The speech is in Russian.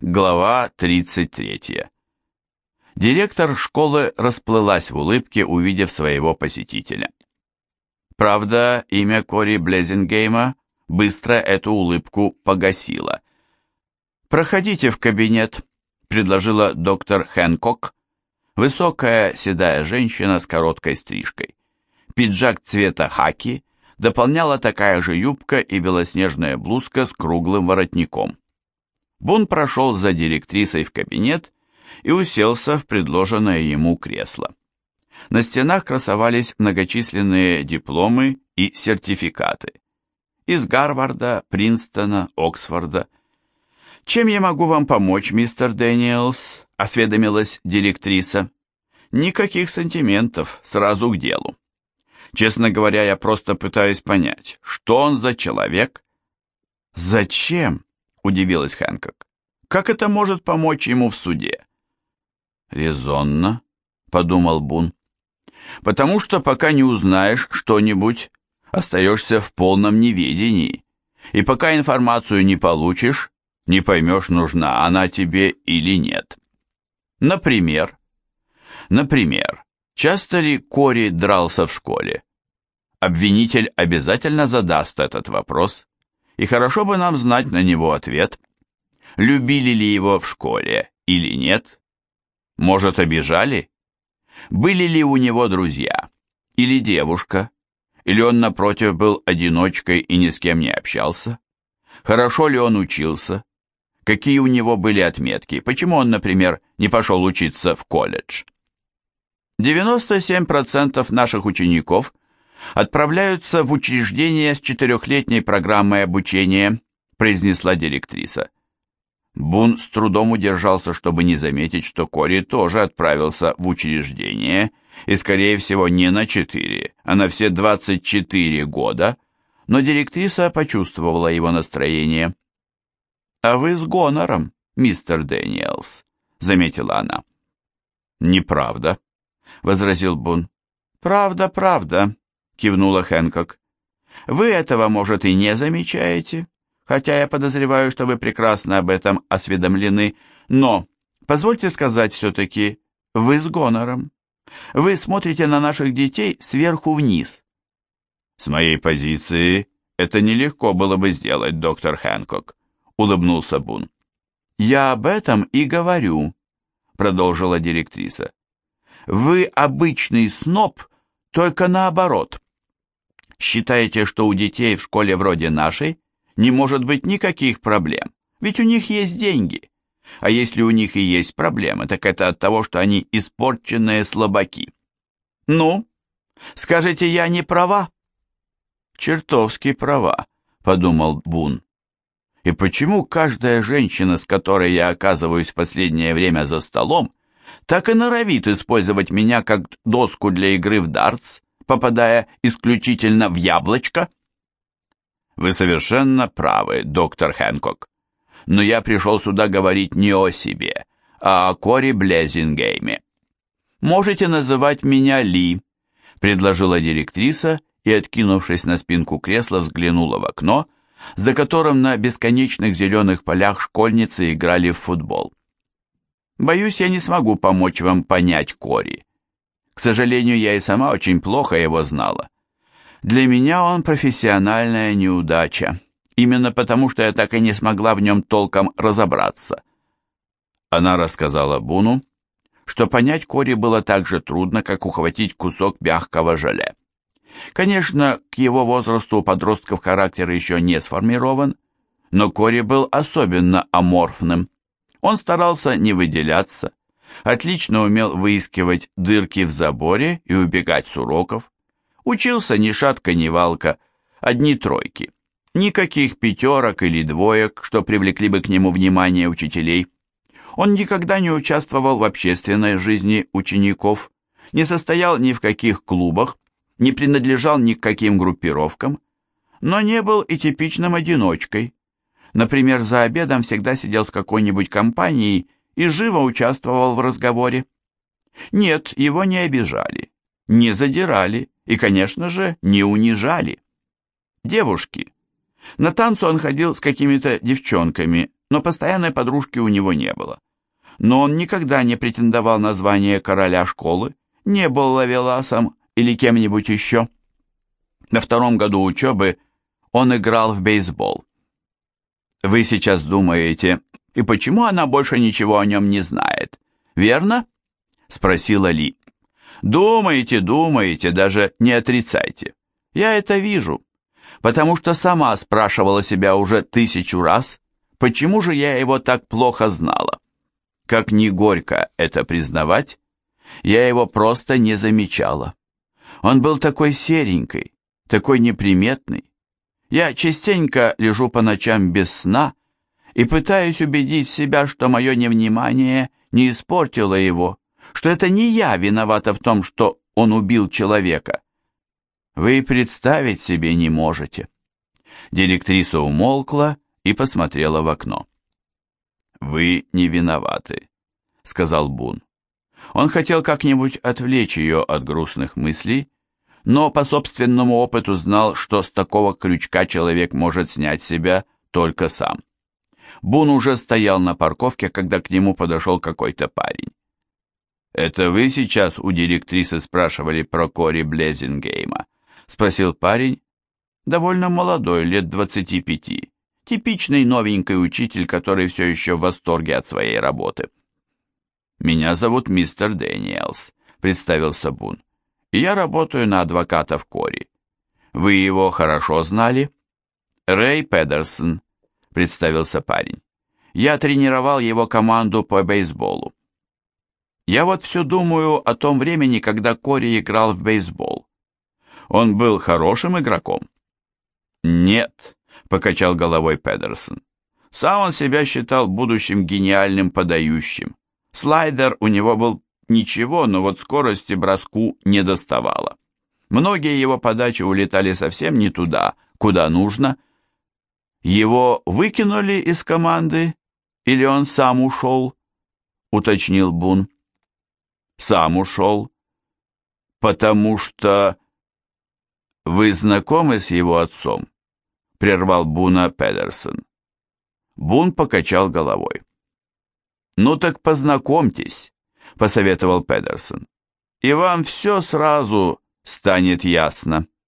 Глава 33. Директор школы расплылась в улыбке, увидев своего посетителя. Правда, имя Кори Блезингейма быстро эту улыбку погасило. «Проходите в кабинет», — предложила доктор Хэнкок, высокая седая женщина с короткой стрижкой. Пиджак цвета хаки дополняла такая же юбка и белоснежная блузка с круглым воротником. Бун прошел за директрисой в кабинет и уселся в предложенное ему кресло. На стенах красовались многочисленные дипломы и сертификаты. Из Гарварда, Принстона, Оксфорда. «Чем я могу вам помочь, мистер Дэниелс?» — осведомилась директриса. «Никаких сантиментов, сразу к делу. Честно говоря, я просто пытаюсь понять, что он за человек?» «Зачем?» — удивилась Хэнкок. «Как это может помочь ему в суде?» «Резонно», — подумал Бун. «Потому что пока не узнаешь что-нибудь, остаешься в полном неведении, и пока информацию не получишь, не поймешь, нужна она тебе или нет. Например, часто ли Кори дрался в школе? Обвинитель обязательно задаст этот вопрос, и хорошо бы нам знать на него ответ. Любили ли его в школе или нет? Может, обижали? Были ли у него друзья? Или девушка? Или он, напротив, был одиночкой и ни с кем не общался? Хорошо ли он учился? Какие у него были отметки? Почему он, например, не пошел учиться в колледж? 97% наших учеников отправляются в учреждения с 4-летней программой обучения, произнесла директриса. Бун с трудом удержался, чтобы не заметить, что Кори тоже отправился в учреждение, и, скорее всего, не на 4, а на все 24 года, но директриса почувствовала его настроение. «А вы с гонором, мистер Дэниелс», — заметила она. «Неправда», — возразил Бун. «Правда, правда», — кивнула Хэнкок. «Вы этого, может, и не замечаете, хотя я подозреваю, что вы прекрасно об этом осведомлены, но, позвольте сказать все-таки, вы с гонором. Вы смотрите на наших детей сверху вниз». «С моей позиции это нелегко было бы сделать, доктор Хэнкок», — улыбнулся Бун. «Я об этом и говорю», — продолжила директриса. «Вы обычный сноб, только наоборот. Считаете, что у детей в школе вроде нашей не может быть никаких проблем, ведь у них есть деньги. А если у них и есть проблемы, так это от того, что они испорченные слабаки. Ну, скажете, я не права?» «Чертовски права», — подумал Бун. «И почему каждая женщина, с которой я оказываюсь в последнее время за столом, так и норовит использовать меня как доску для игры в дартс, попадая исключительно в яблочко?» «Вы совершенно правы, доктор Хэнкок. Но я пришел сюда говорить не о себе, а о Кори Блезингейме». «Можете называть меня Ли», — предложила директриса и, откинувшись на спинку кресла, взглянула в окно, за которым на бесконечных зеленых полях школьницы играли в футбол. «Боюсь, я не смогу помочь вам понять Кори. К сожалению, я и сама очень плохо его знала. Для меня он профессиональная неудача, именно потому, что я так и не смогла в нем толком разобраться». Она рассказала Буну, что понять Кори было так же трудно, как ухватить кусок мягкого желе. Конечно, к его возрасту у подростков характер еще не сформирован, но Кори был особенно аморфным. Он старался не выделяться, отлично умел выискивать дырки в заборе и убегать с уроков, учился ни шатка, ни валка, одни тройки, никаких пятерок или двоек, что привлекли бы к нему внимание учителей. Он никогда не участвовал в общественной жизни учеников, не состоял ни в каких клубах, не принадлежал ни к каким группировкам, но не был и типичным одиночкой. Например, за обедом всегда сидел с какой-нибудь компанией и живо участвовал в разговоре. Нет, его не обижали, не задирали и, конечно же, не унижали. Девушки. На танцы он ходил с какими-то девчонками, но постоянной подружки у него не было. Но он никогда не претендовал на звание короля школы, не был ловеласом или кем-нибудь еще. На 2-м году учебы он играл в бейсбол. Вы сейчас думаете, и почему она больше ничего о нем не знает, верно? Спросила Ли. Думаете, даже не отрицайте. Я это вижу, потому что сама спрашивала себя уже 1000 раз, почему же я его так плохо знала. Как ни горько это признавать, я его просто не замечала. Он был такой серенький, такой неприметный. Я частенько лежу по ночам без сна и пытаюсь убедить себя, что мое невнимание не испортило его, что это не я виновата в том, что он убил человека. Вы представить себе не можете. Директриса умолкла и посмотрела в окно. «Вы не виноваты», — сказал Бун. Он хотел как-нибудь отвлечь ее от грустных мыслей, но по собственному опыту знал, что с такого крючка человек может снять себя только сам. Бун уже стоял на парковке, когда к нему подошел какой-то парень. «Это вы сейчас у директрисы спрашивали про Кори Блезингейма?» — спросил парень, довольно молодой, лет 25, типичный новенький учитель, который все еще в восторге от своей работы. «Меня зовут мистер Дэниелс», — представился Бун, — «и я работаю на адвоката в Кори. Вы его хорошо знали?» «Рэй Педерсон», — представился парень. «Я тренировал его команду по бейсболу». «Я вот все думаю о том времени, когда Кори играл в бейсбол. Он был хорошим игроком?» «Нет», — покачал головой Педерсон. «Сам он себя считал будущим гениальным подающим. Слайдер у него был ничего, но вот скорости броску не доставало. Многие его подачи улетали совсем не туда, куда нужно. Его выкинули из команды или он сам ушел?» — уточнил Бун. «Сам ушел, потому что...» «Вы знакомы с его отцом?» — прервал Буна Педерсон. Бун покачал головой. «Ну так познакомьтесь», — посоветовал Педерсон, — «и вам все сразу станет ясно».